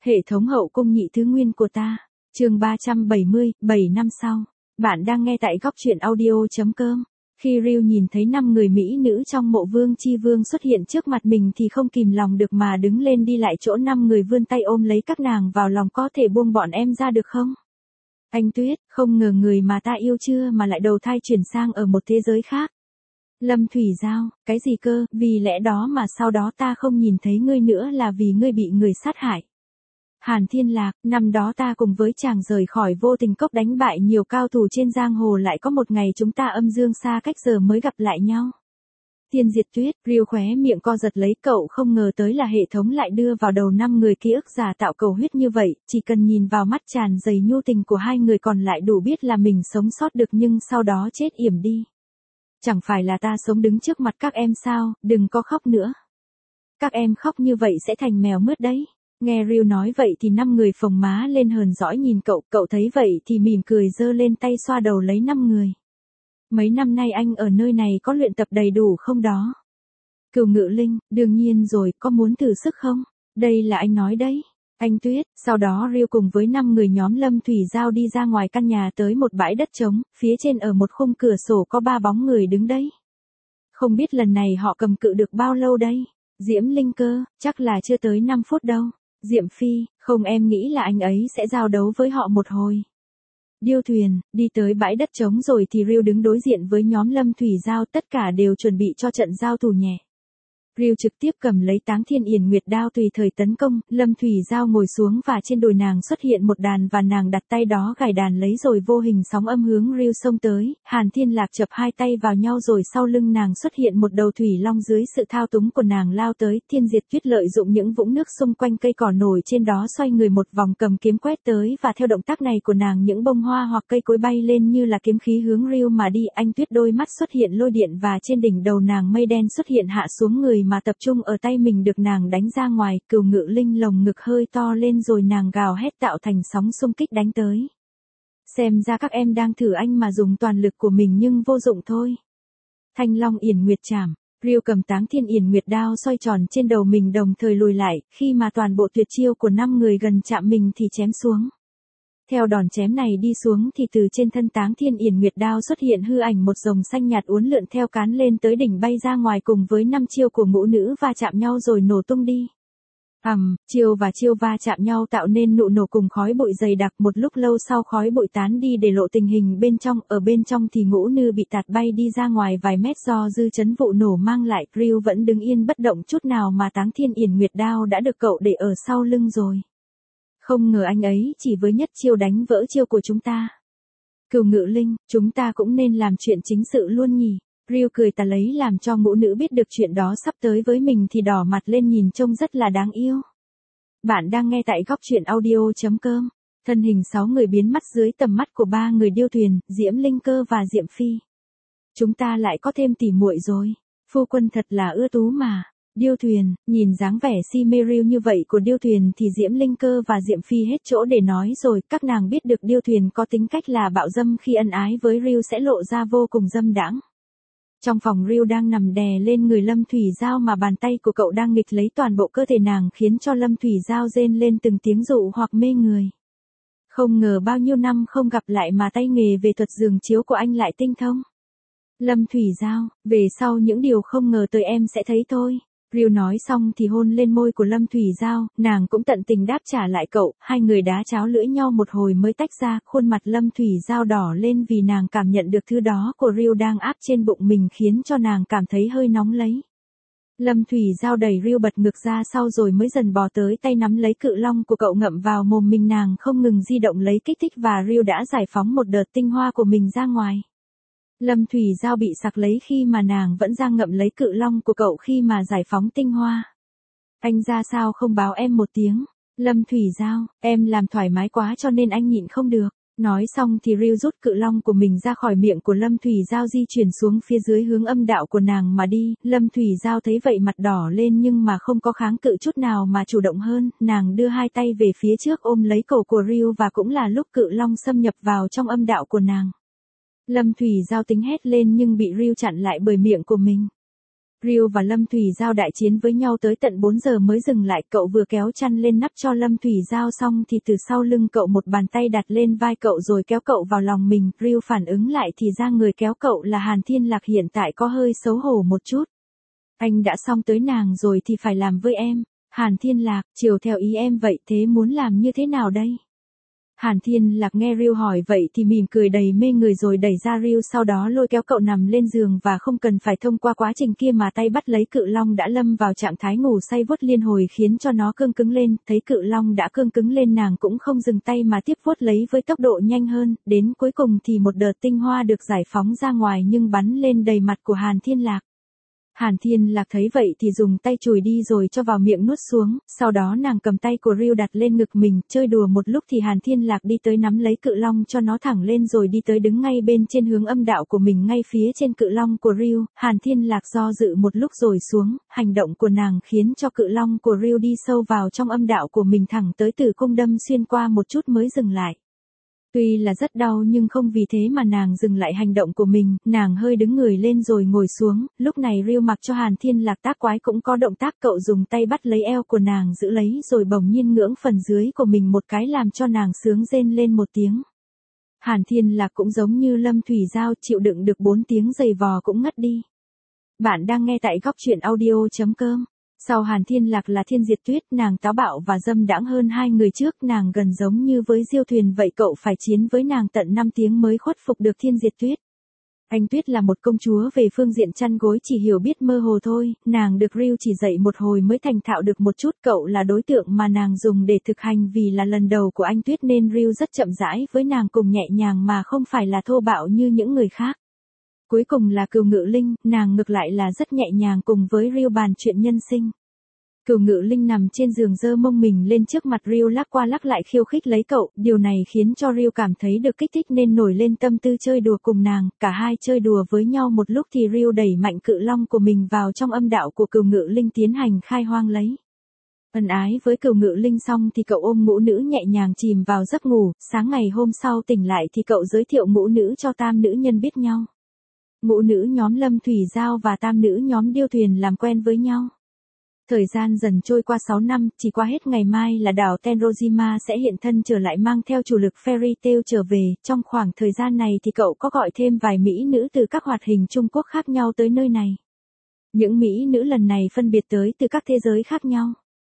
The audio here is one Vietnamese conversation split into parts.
Hệ thống hậu cung nhị thứ nguyên của ta. Chương 370, 7 năm sau. Bạn đang nghe tại góc truyện audio.com. Khi Ryu nhìn thấy 5 người mỹ nữ trong mộ Vương Chi Vương xuất hiện trước mặt mình thì không kìm lòng được mà đứng lên đi lại chỗ 5 người vươn tay ôm lấy các nàng vào lòng, có thể buông bọn em ra được không? Anh Tuyết, không ngờ người mà ta yêu chưa mà lại đầu thai chuyển sang ở một thế giới khác. Lâm Thủy Giao, cái gì cơ, vì lẽ đó mà sau đó ta không nhìn thấy ngươi nữa là vì ngươi bị người sát hại. Hàn Thiên Lạc, năm đó ta cùng với chàng rời khỏi Vô Tình Cốc đánh bại nhiều cao thủ trên giang hồ, lại có một ngày chúng ta âm dương xa cách giờ mới gặp lại nhau. Tiên Diệt Tuyết, Ryu khóe miệng co giật lấy, cậu không ngờ tới là hệ thống lại đưa vào đầu 5 người ký ức giả tạo cầu huyết như vậy, chỉ cần nhìn vào mắt tràn đầy nhu tình của hai người còn lại đủ biết là mình sống sót được, nhưng sau đó chết yểm đi. Chẳng phải là ta sống đứng trước mặt các em sao, đừng có khóc nữa. Các em khóc như vậy sẽ thành mèo mướt đấy. Nghe Ryu nói vậy thì 5 người phồng má lên hờn dỗi nhìn cậu thấy vậy thì mỉm cười giơ lên tay xoa đầu lấy 5 người. Mấy năm nay anh ở nơi này có luyện tập đầy đủ không đó? Cửu Ngự Linh, đương nhiên rồi, có muốn thử sức không? Đây là anh nói đấy. Anh Tuyết, sau đó Ryu cùng với 5 người nhóm Lâm Thủy Giao đi ra ngoài căn nhà tới một bãi đất trống, phía trên ở một khung cửa sổ có 3 bóng người đứng đấy. Không biết lần này họ cầm cự được bao lâu đây? Diễm Linh Cơ, chắc là chưa tới 5 phút đâu. Diệm Phi, không, em nghĩ là anh ấy sẽ giao đấu với họ một hồi. Điêu Thuyền, đi tới bãi đất trống rồi thì Ryu đứng đối diện với nhóm Lâm Thủy Giao, tất cả đều chuẩn bị cho trận giao thủ nhẹ. Ryu trực tiếp cầm lấy Táng Thiên Yển Nguyệt đao tùy thời tấn công, Lâm Thủy Giao ngồi xuống và trên đùi nàng xuất hiện một đàn và nàng đặt tay đó gảy đàn lấy rồi vô hình sóng âm hướng Ryu xông tới, Hàn Thiên Lạc chập hai tay vào nhau rồi sau lưng nàng xuất hiện một đầu thủy long dưới sự thao túng của nàng lao tới, Thiên Diệt Tuyết lợi dụng những vũng nước xung quanh cây cỏ nổi trên đó xoay người một vòng cầm kiếm quét tới và theo động tác này của nàng những bông hoa hoặc cây cối bay lên như là kiếm khí hướng Ryu mà đi, anh Tuyết đôi mắt xuất hiện lôi điện và trên đỉnh đầu nàng mây đen xuất hiện hạ xuống, người mà tập trung ở tay mình được nàng đánh ra ngoài, Cửu Ngự Linh lồng ngực hơi to lên rồi nàng gào hét tạo thành sóng xung kích đánh tới. Xem ra các em đang thử anh mà dùng toàn lực của mình nhưng vô dụng thôi. Thanh Long Yển Nguyệt Trảm, Ryu cầm Táng Thiên Yển Nguyệt đao xoay tròn trên đầu mình đồng thời lùi lại, khi mà toàn bộ tuyệt chiêu của 5 người gần chạm mình thì chém xuống. Theo đòn chém này đi xuống thì từ trên thân Táng Thiên Yển Nguyệt đao xuất hiện hư ảnh một rồng xanh nhạt uốn lượn theo cán lên tới đỉnh bay ra ngoài cùng với 5 chiêu của ngũ nữ va chạm nhau rồi nổ tung đi. Chiêu và chiêu va chạm nhau tạo nên nụ nổ cùng khói bụi dày đặc, một lúc lâu sau khói bụi tán đi để lộ tình hình bên trong, ở bên trong thì ngũ nữ bị tạt bay đi ra ngoài vài mét do dư chấn vụ nổ mang lại, Ryu vẫn đứng yên bất động chút nào mà Táng Thiên Yển Nguyệt đao đã được cậu để ở sau lưng rồi. Không ngờ anh ấy chỉ với nhất chiêu đánh vỡ chiêu của chúng ta. Cửu Ngự Linh, chúng ta cũng nên làm chuyện chính sự luôn nhỉ. Ryu cười tà lấy làm cho ngũ nữ biết được chuyện đó sắp tới với mình thì đỏ mặt lên nhìn trông rất là đáng yêu. Bạn đang nghe tại góc truyện audio.com. Thân hình 6 người biến mất dưới tầm mắt của 3 người Điêu Thuyền, Diễm Linh Cơ và Diệm Phi. Chúng ta lại có thêm tỉ muội rồi. Phu quân thật là ưa tú mà. Điêu Thuyền, nhìn dáng vẻ si mê Ryu như vậy của Điêu Thuyền thì Diễm Linh Cơ và Diệm Phi hết chỗ để nói rồi, các nàng biết được Điêu Thuyền có tính cách là bạo dâm, khi ân ái với Ryu sẽ lộ ra vô cùng dâm đãng. Trong phòng Ryu đang nằm đè lên người Lâm Thủy Giao mà bàn tay của cậu đang nghịch lấy toàn bộ cơ thể nàng khiến cho Lâm Thủy Giao rên lên từng tiếng dụ hoặc mê người. Không ngờ bao nhiêu năm không gặp lại mà tay nghề về thuật giường chiếu của anh lại tinh thông. Lâm Thủy Giao, về sau những điều không ngờ tới em sẽ thấy thôi. Ryu nói xong thì hôn lên môi của Lâm Thủy Giao, nàng cũng tận tình đáp trả lại cậu, hai người đá cháo lưỡi nhau một hồi mới tách ra, khuôn mặt Lâm Thủy Giao đỏ lên vì nàng cảm nhận được thứ đó của Ryu đang áp trên bụng mình khiến cho nàng cảm thấy hơi nóng lấy. Lâm Thủy Giao đẩy Ryu bật ngược ra sau rồi mới dần bò tới tay nắm lấy cự long của cậu ngậm vào mồm mình, nàng không ngừng di động lấy kích thích và Ryu đã giải phóng một đợt tinh hoa của mình ra ngoài. Lâm Thủy Giao bị sặc lấy khi mà nàng vẫn đang ngậm lấy cự long của cậu khi mà giải phóng tinh hoa. Anh ra sao không báo em một tiếng? Lâm Thủy Giao, em làm thoải mái quá cho nên anh nhịn không được. Nói xong thì Ryu rút cự long của mình ra khỏi miệng của Lâm Thủy Giao di chuyển xuống phía dưới hướng âm đạo của nàng mà đi. Lâm Thủy Giao thấy vậy mặt đỏ lên nhưng mà không có kháng cự chút nào mà chủ động hơn, nàng đưa hai tay về phía trước ôm lấy cổ của Ryu và cũng là lúc cự long xâm nhập vào trong âm đạo của nàng. Lâm Thủy Giao tính hét lên nhưng bị Ryu chặn lại bởi miệng của mình. Ryu và Lâm Thủy Giao đại chiến với nhau tới tận 4 giờ mới dừng lại, cậu vừa kéo chăn lên nắp cho Lâm Thủy Giao xong thì từ sau lưng cậu một bàn tay đặt lên vai cậu rồi kéo cậu vào lòng mình, Ryu phản ứng lại thì ra người kéo cậu là Hàn Thiên Lạc, hiện tại có hơi xấu hổ một chút. Anh đã xong tới nàng rồi thì phải làm với em. Hàn Thiên Lạc, chiều theo ý em vậy, thế muốn làm như thế nào đây? Hàn Thiên Lạc nghe Ryu hỏi vậy thì mỉm cười đầy mê người rồi đẩy ra Ryu, sau đó lôi kéo cậu nằm lên giường và không cần phải thông qua quá trình kia mà tay bắt lấy cự long đã lâm vào trạng thái ngủ say vuốt liên hồi khiến cho nó cương cứng lên, thấy cự long đã cương cứng lên nàng cũng không dừng tay mà tiếp vuốt lấy với tốc độ nhanh hơn, đến cuối cùng thì một đợt tinh hoa được giải phóng ra ngoài nhưng bắn lên đầy mặt của Hàn Thiên Lạc. Hàn Thiên Lạc thấy vậy thì dùng tay chùi đi rồi cho vào miệng nuốt xuống, sau đó nàng cầm tay của Ryu đặt lên ngực mình, chơi đùa một lúc thì Hàn Thiên Lạc đi tới nắm lấy cự long cho nó thẳng lên rồi đi tới đứng ngay bên trên hướng âm đạo của mình ngay phía trên cự long của Ryu. Hàn Thiên Lạc do dự một lúc rồi xuống, hành động của nàng khiến cho cự long của Ryu đi sâu vào trong âm đạo của mình thẳng tới tử cung đâm xuyên qua một chút mới dừng lại. Tuy là rất đau nhưng không vì thế mà nàng dừng lại hành động của mình, nàng hơi đứng người lên rồi ngồi xuống, lúc này Ryu mặc cho Hàn Thiên Lạc tác quái cũng có động tác, cậu dùng tay bắt lấy eo của nàng giữ lấy rồi bỗng nhiên ngưỡng phần dưới của mình một cái làm cho nàng sướng rên lên một tiếng. Hàn Thiên Lạc cũng giống như Lâm Thủy Giao, chịu đựng được 4 tiếng giày vò cũng ngất đi. Bạn đang nghe tại góc truyện audio.com. Sau Hàn Thiên Lạc là Thiên Diệt Tuyết, nàng táo bạo và dâm đãng hơn hai người trước, nàng gần giống như với Diêu Thuyền vậy, cậu phải chiến với nàng tận 5 tiếng mới khuất phục được Thiên Diệt Tuyết. Anh Tuyết là một công chúa về phương diện chăn gối chỉ hiểu biết mơ hồ thôi, nàng được Ryu chỉ dạy một hồi mới thành thạo được một chút, cậu là đối tượng mà nàng dùng để thực hành vì là lần đầu của anh Tuyết nên Ryu rất chậm rãi với nàng cùng nhẹ nhàng mà không phải là thô bạo như những người khác. Cuối cùng là Cừu Ngự Linh, nàng ngược lại là rất nhẹ nhàng cùng với Ryu bàn chuyện nhân sinh. Cừu Ngự Linh nằm trên giường giơ mông mình lên trước mặt Ryu lắc qua lắc lại khiêu khích lấy cậu, điều này khiến cho Ryu cảm thấy được kích thích nên nổi lên tâm tư chơi đùa cùng nàng, cả hai chơi đùa với nhau một lúc thì Ryu đẩy mạnh cự long của mình vào trong âm đạo của Cừu Ngự Linh tiến hành khai hoang lấy. Ân ái với Cừu Ngự Linh xong thì cậu ôm ngũ nữ nhẹ nhàng chìm vào giấc ngủ, sáng ngày hôm sau tỉnh lại thì cậu giới thiệu ngũ nữ cho tam nữ nhân biết nhau. Ngũ nữ nhóm Lâm Thủy Giao và tam nữ nhóm Diêu Thuyền làm quen với nhau. Thời gian dần trôi qua 6 năm, chỉ qua hết ngày mai là đảo Tenrojima sẽ hiện thân trở lại mang theo chủ lực Fairy Tail trở về, trong khoảng thời gian này thì cậu có gọi thêm vài mỹ nữ từ các hoạt hình Trung Quốc khác nhau tới nơi này. Những mỹ nữ lần này phân biệt tới từ các thế giới khác nhau.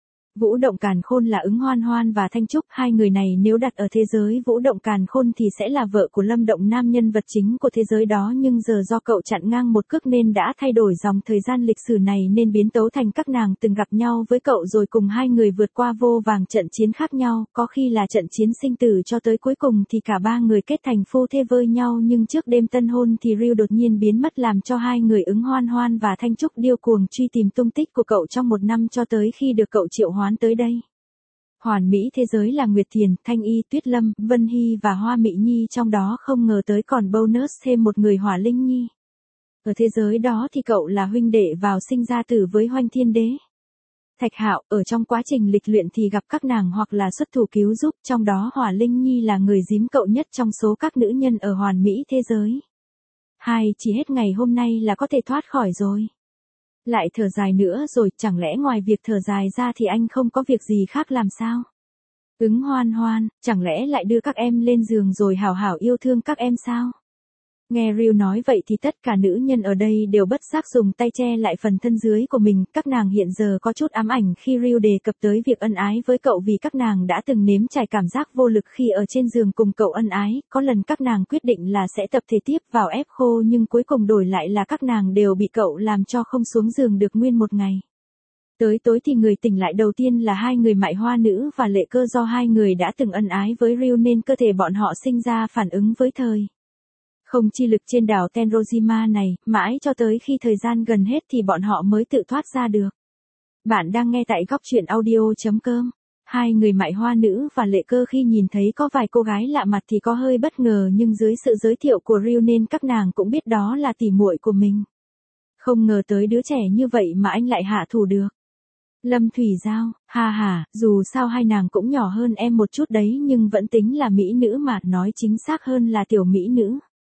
Vũ Động Càn Khôn là Ứng Hoan Hoan và Thanh Trúc, hai người này nếu đặt ở thế giới Vũ Động Càn Khôn thì sẽ là vợ của Lâm Động Nam, nhân vật chính của thế giới đó, nhưng giờ do cậu chặn ngang một cước nên đã thay đổi dòng thời gian lịch sử này nên biến tấu thành các nàng từng gặp nhau với cậu rồi cùng hai người vượt qua vô vàng trận chiến khác nhau, có khi là trận chiến sinh tử cho tới cuối cùng thì cả ba người kết thành phu thê với nhau, nhưng trước đêm tân hôn thì Ryu đột nhiên biến mất làm cho hai người Ứng Hoan Hoan và Thanh Trúc điêu cuồng truy tìm tung tích của cậu trong 1 năm cho tới khi được cậu triệu hoán tới đây. Hoàn mỹ thế giới là Nguyệt Thiền, Thanh Y, Tuyết Lâm, Vân Hy và Hoa Mị Nhi, trong đó không ngờ tới còn bonus thêm một người Hỏa Linh Nhi. Ở thế giới đó thì cậu là huynh đệ vào sinh ra tử với Hoanh Thiên Đế. Thạch Hạo, ở trong quá trình lịch luyện thì gặp các nàng hoặc là xuất thủ cứu giúp, trong đó Hỏa Linh Nhi là người dím cậu nhất trong số các nữ nhân ở hoàn mỹ thế giới. Chỉ hết ngày hôm nay là có thể thoát khỏi rồi. Lại thở dài nữa rồi, chẳng lẽ ngoài việc thở dài ra thì anh không có việc gì khác làm sao? Ứng Hoan Hoan, chẳng lẽ lại đưa các em lên giường rồi hảo hảo yêu thương các em sao? Nghe Ryu nói vậy thì tất cả nữ nhân ở đây đều bất giác dùng tay che lại phần thân dưới của mình, các nàng hiện giờ có chút ám ảnh khi Ryu đề cập tới việc ân ái với cậu vì các nàng đã từng nếm trải cảm giác vô lực khi ở trên giường cùng cậu ân ái, có lần các nàng quyết định là sẽ tập thể tiếp vào ép khô nhưng cuối cùng đổi lại là các nàng đều bị cậu làm cho không xuống giường được nguyên một ngày. Tới tối thì người tỉnh lại đầu tiên là hai người Mại Hoa Nữ và Lệ Cơ, do hai người đã từng ân ái với Ryu nên cơ thể bọn họ sinh ra phản ứng với thời không chi lực trên đảo Tenrojima này, mãi cho tới khi thời gian gần hết thì bọn họ mới tự thoát ra được. Bạn đang nghe tại góc truyện audio.com. Hai người Mại Hoa Nữ và Lệ Cơ khi nhìn thấy có vài cô gái lạ mặt thì có hơi bất ngờ, nhưng dưới sự giới thiệu của Ryu nên các nàng cũng biết đó là tỉ muội của mình. Không ngờ tới đứa trẻ như vậy mà anh lại hạ thủ được. Lâm Thủy Giao, dù sao hai nàng cũng nhỏ hơn em một chút đấy nhưng vẫn tính là mỹ nữ mà, nói chính xác hơn là tiểu mỹ nữ.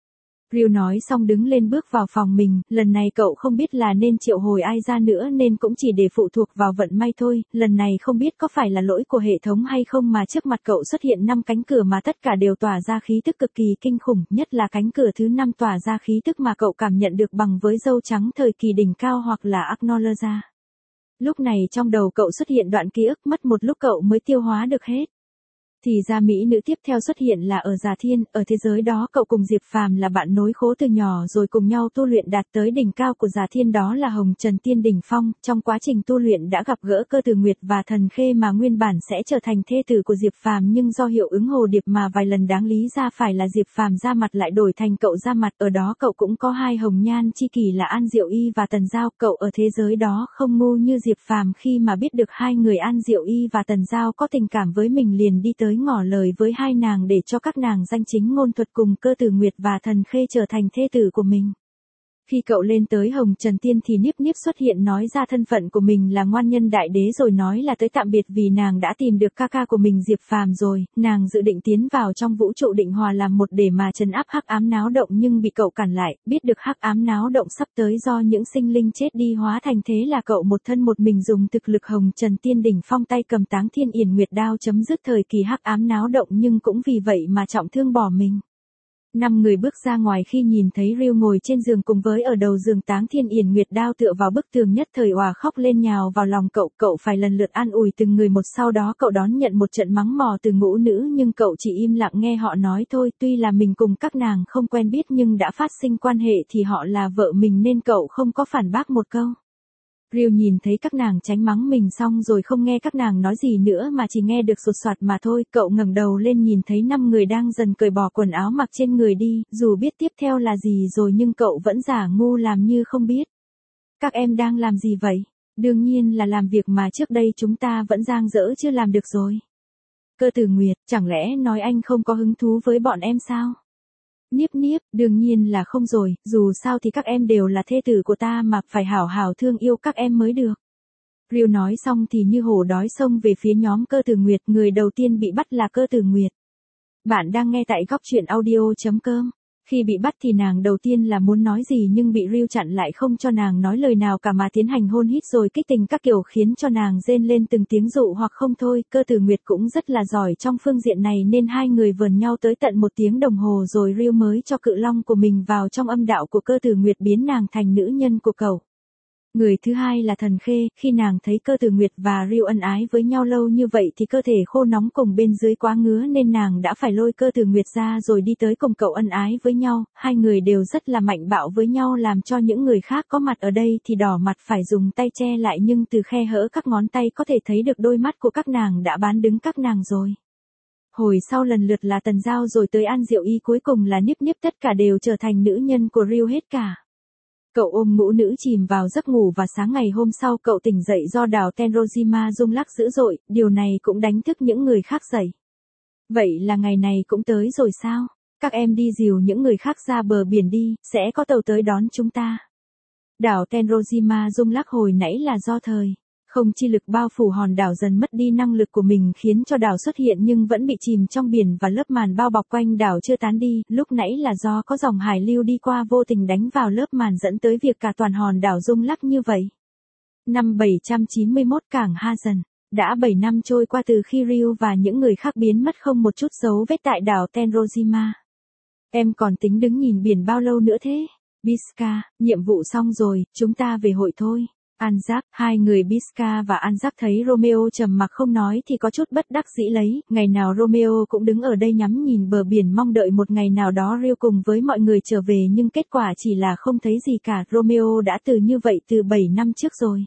Ryu nói xong đứng lên bước vào phòng mình, lần này cậu không biết là nên triệu hồi ai ra nữa nên cũng chỉ để phụ thuộc vào vận may thôi, lần này không biết có phải là lỗi của hệ thống hay không mà trước mặt cậu xuất hiện 5 cánh cửa mà tất cả đều tỏa ra khí tức cực kỳ kinh khủng, nhất là cánh cửa thứ 5 tỏa ra khí tức mà cậu cảm nhận được bằng với dâu trắng thời kỳ đỉnh cao hoặc là Acknowledge. Lúc này trong đầu cậu xuất hiện đoạn ký ức mất một lúc cậu mới tiêu hóa được hết. Thì ra mỹ nữ tiếp theo xuất hiện là ở Già Thiên, ở thế giới đó cậu cùng Diệp Phàm là bạn nối khố từ nhỏ rồi cùng nhau tu luyện đạt tới đỉnh cao của Già Thiên đó là Hồng Trần Tiên đỉnh phong, trong quá trình tu luyện đã gặp gỡ Cơ Tử Nguyệt và Thần Khê mà nguyên bản sẽ trở thành thê tử của Diệp Phàm nhưng do hiệu ứng hồ điệp mà vài lần đáng lý ra phải là Diệp Phàm ra mặt lại đổi thành cậu ra mặt, ở đó cậu cũng có hai hồng nhan chi kỷ là An Diệu Y và Tần Giao, cậu ở thế giới đó không ngu như Diệp Phàm khi mà biết được hai người An Diệu Y và Tần Giao có tình cảm với mình liền đi tới ngỏ lời với hai nàng để cho các nàng danh chính ngôn thuận cùng Cơ Tử Nguyệt và Thần Khê trở thành thê tử của mình. Khi cậu lên tới Hồng Trần Tiên thì Niếp Niếp xuất hiện nói ra thân phận của mình là ngoan nhân đại đế rồi nói là tới tạm biệt vì nàng đã tìm được ca ca của mình Diệp Phàm rồi, nàng dự định tiến vào trong vũ trụ định hòa làm một để mà trấn áp hắc ám náo động nhưng bị cậu cản lại, biết được hắc ám náo động sắp tới do những sinh linh chết đi hóa thành thế là cậu một thân một mình dùng thực lực Hồng Trần Tiên đỉnh phong tay cầm Táng Thiên Yển Nguyệt đao chấm dứt thời kỳ hắc ám náo động nhưng cũng vì vậy mà trọng thương bỏ mình. 5 người bước ra ngoài khi nhìn thấy Ryu ngồi trên giường cùng với ở đầu giường Táng Thiên Yển Nguyệt đao tựa vào bức tường nhất thời òa khóc lên nhào vào lòng cậu phải lần lượt an ủi từng người một sau đó cậu đón nhận một trận mắng mò từ ngũ nữ nhưng cậu chỉ im lặng nghe họ nói thôi, tuy là mình cùng các nàng không quen biết nhưng đã phát sinh quan hệ thì họ là vợ mình nên cậu không có phản bác một câu. Ryu nhìn thấy các nàng tránh mắng mình xong rồi không nghe các nàng nói gì nữa mà chỉ nghe được sột soạt mà thôi, cậu ngẩng đầu lên nhìn thấy 5 người đang dần cởi bỏ quần áo mặc trên người đi, dù biết tiếp theo là gì rồi nhưng cậu vẫn giả ngu làm như không biết. Các em đang làm gì vậy? Đương nhiên là làm việc mà trước đây chúng ta vẫn dang dở chưa làm được rồi. Cơ Tử Nguyệt, chẳng lẽ nói anh không có hứng thú với bọn em sao? Niếp Niếp, đương nhiên là không rồi, dù sao thì các em đều là thê tử của ta mà phải hảo hảo thương yêu các em mới được. Ryu nói xong thì như hổ đói xông về phía nhóm Cơ Tử Nguyệt, người đầu tiên bị bắt là Cơ Tử Nguyệt. Bạn đang nghe tại góc truyện audio.com. Khi bị bắt thì nàng đầu tiên là muốn nói gì nhưng bị Ryu chặn lại không cho nàng nói lời nào cả mà tiến hành hôn hít rồi kích tình các kiểu khiến cho nàng rên lên từng tiếng dụ hoặc không thôi. Cơ Tử Nguyệt cũng rất là giỏi trong phương diện này nên hai người vờn nhau tới tận 1 tiếng đồng hồ rồi Ryu mới cho cự long của mình vào trong âm đạo của Cơ Tử Nguyệt biến nàng thành nữ nhân của cậu. Người thứ hai là Thần Khê, khi nàng thấy Cơ Tử Nguyệt và Ryu ân ái với nhau lâu như vậy thì cơ thể khô nóng cùng bên dưới quá ngứa nên nàng đã phải lôi Cơ Tử Nguyệt ra rồi đi tới cùng cậu ân ái với nhau, hai người đều rất là mạnh bạo với nhau làm cho những người khác có mặt ở đây thì đỏ mặt phải dùng tay che lại nhưng từ khe hở các ngón tay có thể thấy được đôi mắt của các nàng đã bán đứng các nàng rồi. Hồi sau lần lượt là Tần Giao rồi tới An Diệu Y cuối cùng là Niếp Niếp tất cả đều trở thành nữ nhân của Ryu hết cả. Cậu ôm ngũ nữ chìm vào giấc ngủ và sáng ngày hôm sau cậu tỉnh dậy do đảo Tenrojima rung lắc dữ dội, điều này cũng đánh thức những người khác dậy. Vậy là ngày này cũng tới rồi sao? Các em đi dìu những người khác ra bờ biển đi, sẽ có tàu tới đón chúng ta. Đảo Tenrojima rung lắc hồi nãy là do thời không chi lực bao phủ hòn đảo dần mất đi năng lực của mình khiến cho đảo xuất hiện nhưng vẫn bị chìm trong biển và lớp màn bao bọc quanh đảo chưa tán đi, lúc nãy là do có dòng hải lưu đi qua vô tình đánh vào lớp màn dẫn tới việc cả toàn hòn đảo rung lắc như vậy. Năm 791 cảng Ha Dần, đã 7 năm trôi qua từ khi Ryu và những người khác biến mất không một chút dấu vết tại đảo Tenrojima. Em còn tính đứng nhìn biển bao lâu nữa thế? Biska, nhiệm vụ xong rồi, chúng ta về hội thôi. Anzac, hai người Biska và Anzac thấy Romeo trầm mặc không nói thì có chút bất đắc dĩ lấy, ngày nào Romeo cũng đứng ở đây nhắm nhìn bờ biển mong đợi một ngày nào đó Ryu cùng với mọi người trở về nhưng kết quả chỉ là không thấy gì cả, Romeo đã từ như vậy từ 7 năm trước rồi.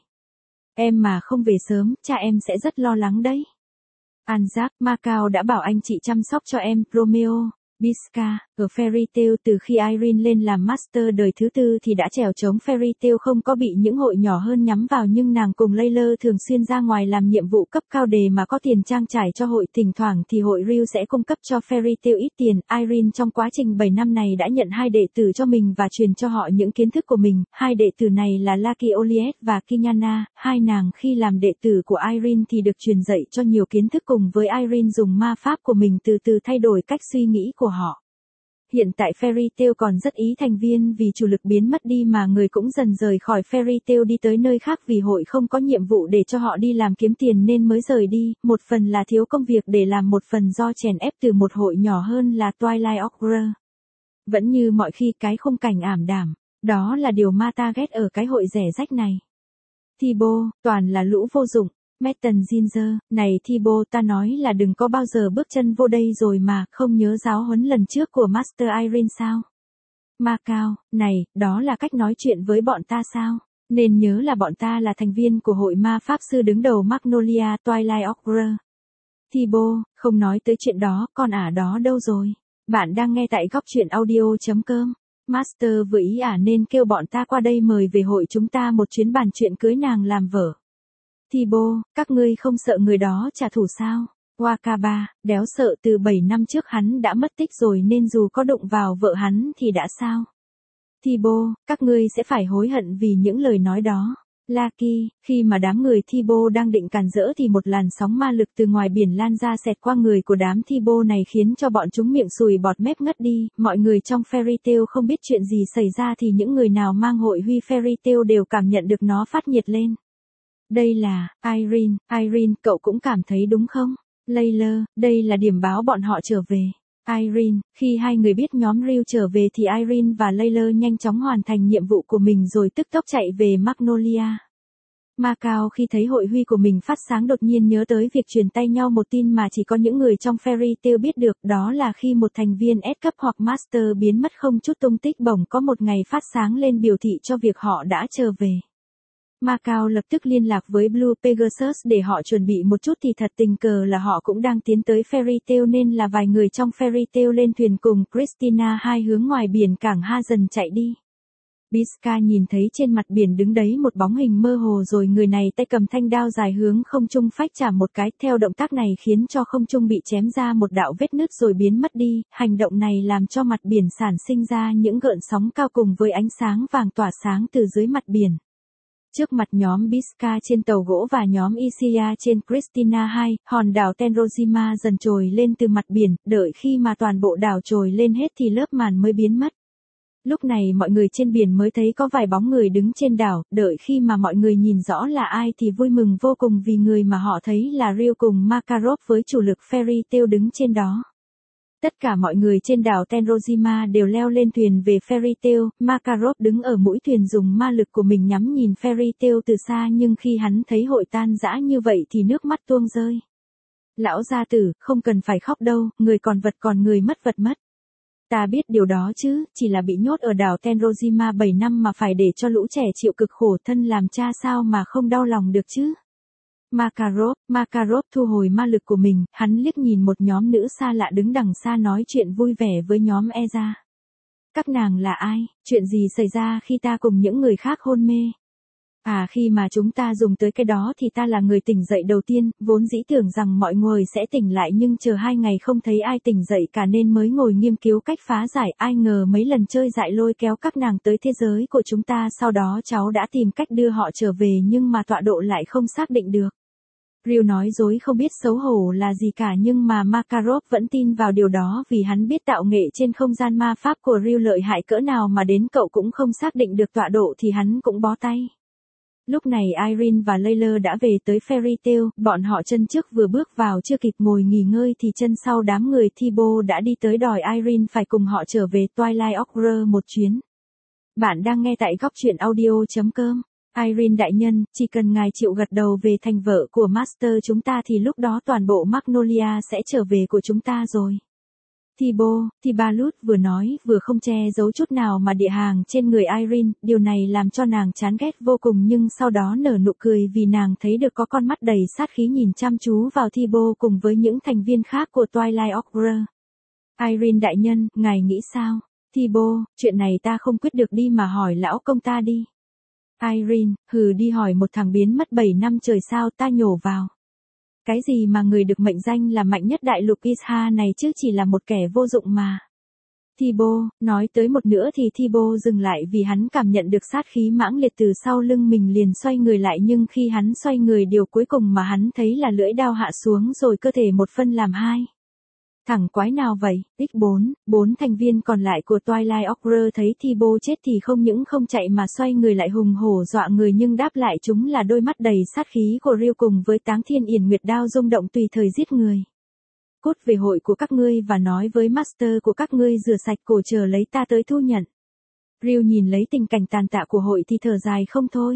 Em mà không về sớm, cha em sẽ rất lo lắng đấy. Anzac, Macao đã bảo anh chị chăm sóc cho em, Romeo. Biska, ở Fairy Tail từ khi Irene lên làm Master đời thứ 4 thì đã trèo chống Fairy Tail không có bị những hội nhỏ hơn nhắm vào nhưng nàng cùng Layla thường xuyên ra ngoài làm nhiệm vụ cấp cao đề mà có tiền trang trải cho hội, thỉnh thoảng thì hội Ryu sẽ cung cấp cho Fairy Tail ít tiền. Irene trong quá trình 7 năm này đã nhận 2 đệ tử cho mình và truyền cho họ những kiến thức của mình, 2 đệ tử này là Lucky Oliet và Kinyana, hai nàng khi làm đệ tử của Irene thì được truyền dạy cho nhiều kiến thức cùng với Irene dùng ma pháp của mình từ từ thay đổi cách suy nghĩ của họ. Hiện tại Fairy Tail còn rất ý thành viên vì chủ lực biến mất đi mà người cũng dần rời khỏi Fairy Tail đi tới nơi khác vì hội không có nhiệm vụ để cho họ đi làm kiếm tiền nên mới rời đi, một phần là thiếu công việc để làm, một phần do chèn ép từ một hội nhỏ hơn là Twilight Ogre. Vẫn như mọi khi cái khung cảnh ảm đạm, đó là điều ma ta ghét ở cái hội rẻ rách này. Thibaut, toàn là lũ vô dụng. Metal Ginger, này Thibaut, ta nói là đừng có bao giờ bước chân vô đây rồi mà, không nhớ giáo huấn lần trước của Master Irene sao? Macao, này, đó là cách nói chuyện với bọn ta sao? Nên nhớ là bọn ta là thành viên của hội ma pháp sư đứng đầu Magnolia Twilight Ogre. Thibaut, không nói tới chuyện đó, con ả đó đâu rồi? Bạn đang nghe tại góc truyện audio.com. Master vừa ý nên kêu bọn ta qua đây mời về hội chúng ta một chuyến bàn chuyện cưới nàng làm vợ. Thibaut, các ngươi không sợ người đó trả thù sao? Wakaba, đéo sợ, từ 7 năm trước hắn đã mất tích rồi nên dù có đụng vào vợ hắn thì đã sao? Thibaut, các ngươi sẽ phải hối hận vì những lời nói đó. Lucky, khi mà đám người Thibaut đang định càn rỡ thì một làn sóng ma lực từ ngoài biển lan ra xẹt qua người của đám Thibaut này khiến cho bọn chúng miệng sùi bọt mép ngất đi. Mọi người trong Fairy Tail không biết chuyện gì xảy ra thì những người nào mang hội huy Fairy Tail đều cảm nhận được nó phát nhiệt lên. Đây là, Irene, cậu cũng cảm thấy đúng không? Layla, đây là điểm báo bọn họ trở về. Irene, khi hai người biết nhóm Ryu trở về thì Irene và Layla nhanh chóng hoàn thành nhiệm vụ của mình rồi tức tốc chạy về Magnolia. Macao khi thấy hội huy của mình phát sáng đột nhiên nhớ tới việc truyền tay nhau một tin mà chỉ có những người trong Fairy Tail biết được, đó là khi một thành viên S cấp hoặc Master biến mất không chút tung tích bỗng có một ngày phát sáng lên biểu thị cho việc họ đã trở về. Macao lập tức liên lạc với Blue Pegasus để họ chuẩn bị một chút thì thật tình cờ là họ cũng đang tiến tới Fairy Tail nên là vài người trong Fairy Tail lên thuyền cùng Christina hai hướng ngoài biển cảng Ha dần chạy đi. Bisca nhìn thấy trên mặt biển đứng đấy một bóng hình mơ hồ rồi người này tay cầm thanh đao dài hướng không trung phách trả một cái, theo động tác này khiến cho không trung bị chém ra một đạo vết nứt rồi biến mất đi, hành động này làm cho mặt biển sản sinh ra những gợn sóng cao cùng với ánh sáng vàng tỏa sáng từ dưới mặt biển. Trước mặt nhóm Bisca trên tàu gỗ và nhóm Isia trên Christina 2, hòn đảo Tenrojima dần trồi lên từ mặt biển, đợi khi mà toàn bộ đảo trồi lên hết thì lớp màn mới biến mất. Lúc này mọi người trên biển mới thấy có vài bóng người đứng trên đảo, đợi khi mà mọi người nhìn rõ là ai thì vui mừng vô cùng vì người mà họ thấy là Ryu cùng Makarov với chủ lực Fairy Tail đứng trên đó. Tất cả mọi người trên đảo Tenrojima đều leo lên thuyền về Fairy Tail, Makarov đứng ở mũi thuyền dùng ma lực của mình nhắm nhìn Fairy Tail từ xa nhưng khi hắn thấy hội tan rã như vậy thì nước mắt tuôn rơi. Lão gia tử, không cần phải khóc đâu, người còn vật còn người mất vật mất. Ta biết điều đó chứ, chỉ là bị nhốt ở đảo Tenrojima 7 năm mà phải để cho lũ trẻ chịu cực khổ, thân làm cha sao mà không đau lòng được chứ. Makarov thu hồi ma lực của mình, hắn liếc nhìn một nhóm nữ xa lạ đứng đằng xa nói chuyện vui vẻ với nhóm Eza. Các nàng là ai, chuyện gì xảy ra khi ta cùng những người khác hôn mê? Khi mà chúng ta dùng tới cái đó thì ta là người tỉnh dậy đầu tiên, vốn dĩ tưởng rằng mọi người sẽ tỉnh lại nhưng chờ 2 ngày không thấy ai tỉnh dậy cả nên mới ngồi nghiên cứu cách phá giải, ai ngờ mấy lần chơi dại lôi kéo các nàng tới thế giới của chúng ta, sau đó cháu đã tìm cách đưa họ trở về nhưng mà tọa độ lại không xác định được. Ryu nói dối không biết xấu hổ là gì cả nhưng mà Makarov vẫn tin vào điều đó vì hắn biết tạo nghệ trên không gian ma pháp của Ryu lợi hại cỡ nào mà đến cậu cũng không xác định được tọa độ thì hắn cũng bó tay. Lúc này Irene và Layla đã về tới Fairy Tail, bọn họ chân trước vừa bước vào chưa kịp ngồi nghỉ ngơi thì chân sau đám người Thibaut đã đi tới đòi Irene phải cùng họ trở về Twilight Ogre một chuyến. Bạn đang nghe tại góc truyện audio.com. Irene đại nhân, chỉ cần ngài chịu gật đầu về thành vợ của Master chúng ta thì lúc đó toàn bộ Magnolia sẽ trở về của chúng ta rồi. Thibalut vừa nói vừa không che giấu chút nào mà địa hàng trên người Irene, điều này làm cho nàng chán ghét vô cùng nhưng sau đó nở nụ cười vì nàng thấy được có con mắt đầy sát khí nhìn chăm chú vào Thibaut cùng với những thành viên khác của Twilight Ogre. Irene đại nhân, ngài nghĩ sao? Thibaut, chuyện này ta không quyết được đi mà hỏi lão công ta đi. Irene, đi hỏi một thằng biến mất 7 năm trời sao, ta nhổ vào. Cái gì mà người được mệnh danh là mạnh nhất đại lục Isha này chứ chỉ là một kẻ vô dụng mà. Thibaut, nói tới một nữa thì Thibaut dừng lại vì hắn cảm nhận được sát khí mãng liệt từ sau lưng mình liền xoay người lại nhưng khi hắn xoay người điều cuối cùng mà hắn thấy là lưỡi đao hạ xuống rồi cơ thể một phân làm hai. Thằng quái nào vậy? X4, 4 thành viên còn lại của Twilight Ogre thấy Thibaut chết thì không những không chạy mà xoay người lại hùng hổ dọa người, nhưng đáp lại chúng là đôi mắt đầy sát khí của Ryu cùng với Táng Thiên Yển Nguyệt đao rung động tùy thời giết người. Cút về hội của các ngươi và nói với master của các ngươi rửa sạch cổ chờ lấy ta tới thu nhận. Ryu nhìn lấy tình cảnh tàn tạ của hội thì thở dài không thôi.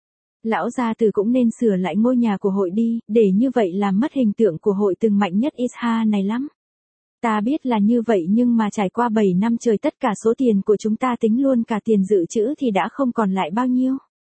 Lão gia tử cũng nên sửa lại ngôi nhà của hội đi, để như vậy làm mất hình tượng của hội từng mạnh nhất Isha này lắm. Ta biết là như vậy nhưng mà trải qua 7 năm trời tất cả số tiền của chúng ta tính luôn cả tiền dự trữ thì đã không còn lại bao nhiêu.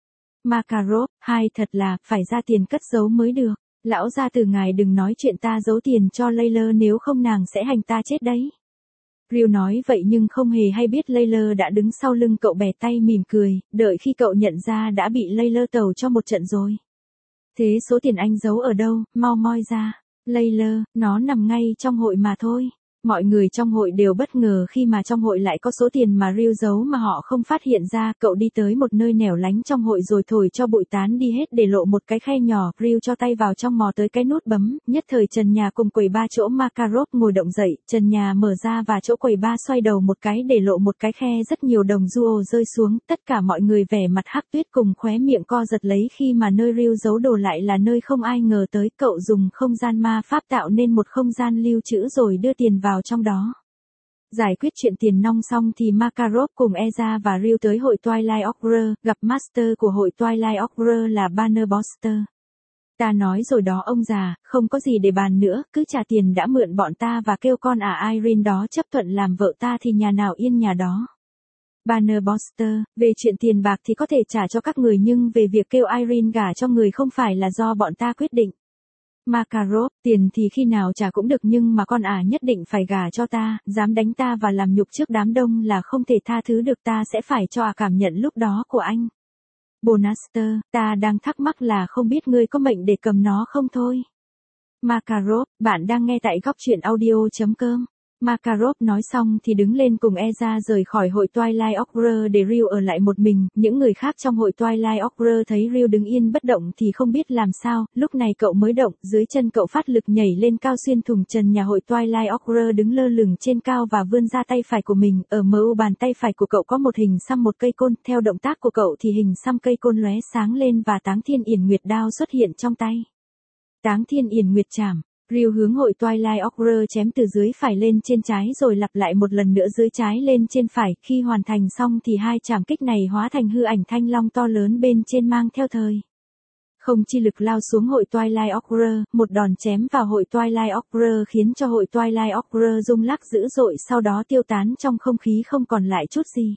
Makarov, hai thật là, phải ra tiền cất giấu mới được. Lão gia tử ngài đừng nói chuyện ta giấu tiền cho Layla, nếu không nàng sẽ hành ta chết đấy. Ryu nói vậy nhưng không hề hay biết Layla đã đứng sau lưng cậu bẻ tay mỉm cười, đợi khi cậu nhận ra đã bị Layla tàu cho một trận rồi. Thế số tiền anh giấu ở đâu, mau moi ra. Layla, nó nằm ngay trong hội mà thôi. Mọi người trong hội đều bất ngờ khi mà trong hội lại có số tiền mà Ryu giấu mà họ không phát hiện ra. Cậu đi tới một nơi nẻo lánh trong hội rồi thổi cho bụi tán đi hết để lộ một cái khe nhỏ. Ryu cho tay vào trong mò tới cái nút bấm, nhất thời trần nhà cùng quầy ba chỗ Makarov ngồi động dậy, trần nhà mở ra và chỗ quầy ba xoay đầu một cái để lộ một cái khe, rất nhiều đồng duo rơi xuống. Tất cả mọi người vẻ mặt hắc tuyết cùng khóe miệng co giật lấy khi mà nơi Ryu giấu đồ lại là nơi không ai ngờ tới. Cậu dùng không gian ma pháp tạo nên một không gian lưu trữ rồi đưa tiền vào trong đó. Giải quyết chuyện tiền nong xong thì Makarov cùng Eza và Ryu tới hội Twilight Ogre, gặp master của hội Twilight Ogre là Banner Buster. Ta nói rồi đó ông già, không có gì để bàn nữa, cứ trả tiền đã mượn bọn ta và kêu con Irene đó chấp thuận làm vợ ta thì nhà nào yên nhà đó. Banner Buster, về chuyện tiền bạc thì có thể trả cho các người nhưng về việc kêu Irene gả cho người không phải là do bọn ta quyết định. Makarov, tiền thì khi nào trả cũng được nhưng mà con nhất định phải gả cho ta, dám đánh ta và làm nhục trước đám đông là không thể tha thứ được, ta sẽ phải cho cảm nhận lúc đó của anh. Bonaster, ta đang thắc mắc là không biết ngươi có mệnh để cầm nó không thôi. Makarov, bạn đang nghe tại góc truyện audio.com. Makarov nói xong thì đứng lên cùng Eza rời khỏi hội Twilight Ogre để Ryu ở lại một mình. Những người khác trong hội Twilight Ogre thấy Ryu đứng yên bất động thì không biết làm sao, lúc này cậu mới động, dưới chân cậu phát lực nhảy lên cao xuyên thủng trần nhà hội Twilight Ogre đứng lơ lửng trên cao và vươn ra tay phải của mình. Ở mu bàn tay phải của cậu có một hình xăm một cây côn, theo động tác của cậu thì hình xăm cây côn lóe sáng lên và Táng Thiên Yển Nguyệt đao xuất hiện trong tay. Táng Thiên Yển Nguyệt chảm. Ryu hướng hội Twilight Ogre chém từ dưới phải lên trên trái rồi lặp lại một lần nữa dưới trái lên trên phải, khi hoàn thành xong thì hai chảm kích này hóa thành hư ảnh thanh long to lớn bên trên mang theo thời không chi lực lao xuống hội Twilight Ogre, một đòn chém vào hội Twilight Ogre khiến cho hội Twilight Ogre rung lắc dữ dội, sau đó tiêu tán trong không khí không còn lại chút gì.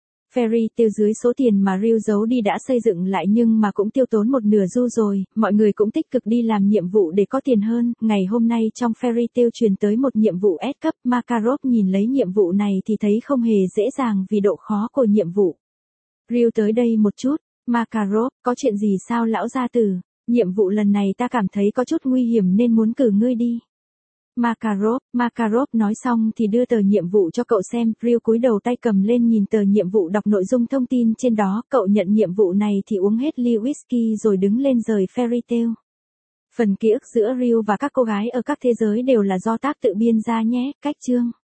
Fairy Tail dưới số tiền mà Ryu giấu đi đã xây dựng lại nhưng mà cũng tiêu tốn một nửa du rồi, mọi người cũng tích cực đi làm nhiệm vụ để có tiền hơn. Ngày hôm nay trong Fairy Tail truyền tới một nhiệm vụ S cấp, Makarov nhìn lấy nhiệm vụ này thì thấy không hề dễ dàng vì độ khó của nhiệm vụ. Ryu tới đây một chút, Makarov, có chuyện gì sao lão gia tử? Nhiệm vụ lần này ta cảm thấy có chút nguy hiểm nên muốn cử ngươi đi. Makarov nói xong thì đưa tờ nhiệm vụ cho cậu xem, Ryu cúi đầu tay cầm lên nhìn tờ nhiệm vụ đọc nội dung thông tin trên đó, cậu nhận nhiệm vụ này thì uống hết ly whisky rồi đứng lên rời Fairy Tail. Phần ký ức giữa Ryu và các cô gái ở các thế giới đều là do tác tự biên ra nhé, cách chương.